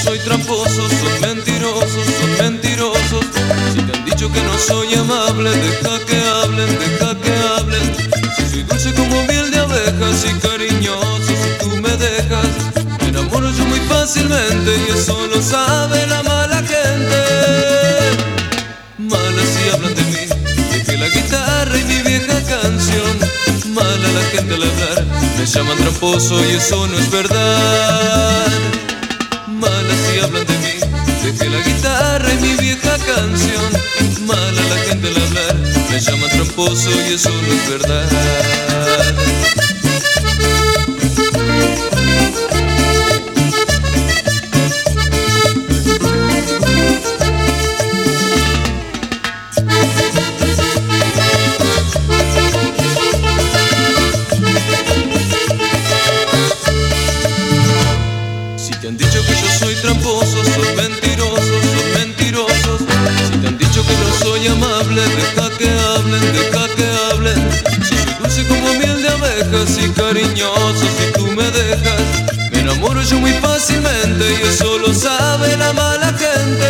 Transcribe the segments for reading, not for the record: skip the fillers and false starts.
soy tramposo, son mentirosos, son mentirosos. Si te han dicho que no soy amable, deja que hablen, deja que hablen. Si soy dulce como miel de abejas y cariñoso, si tú me dejas, me enamoro yo muy fácilmente y eso lo sabe la mala gente. Mala si hablan de mí, dejé la guitarra y mi vieja canción. Mala la gente al hablar, me llaman tramposo y eso no es verdad. Mala si hablan de mí, dejé la guitarra y mi vieja canción. Mala la gente al hablar, me llaman tramposo y eso no es verdad. Si te han dicho que yo soy tramposo, son mentirosos, son mentirosos. Si te han dicho que no soy amable, deja que hablen, deja que hablen. Si soy dulce como miel de abejas y cariñoso, si tú me dejas, me enamoro yo muy fácilmente y eso lo sabe la mala gente.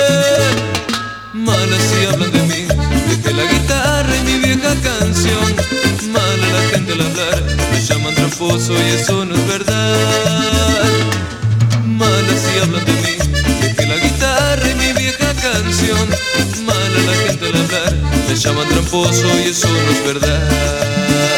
Mala si hablan de mí, dejé la guitarra y mi vieja canción. Mala la gente al hablar, me llaman tramposo y eso no es verdad. Mala si hablan de mí, dejé la guitarra y mi vieja canción. Mala la gente al hablar, me llaman tramposo y eso no es verdad.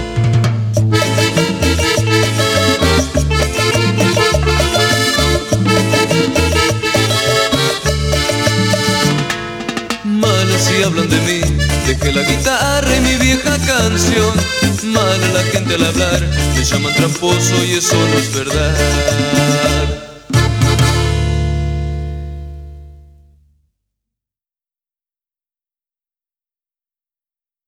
Mala si hablan de mí, dejé la guitarra y mi vieja canción. Mala la gente al hablar, me llaman tramposo y eso no es verdad.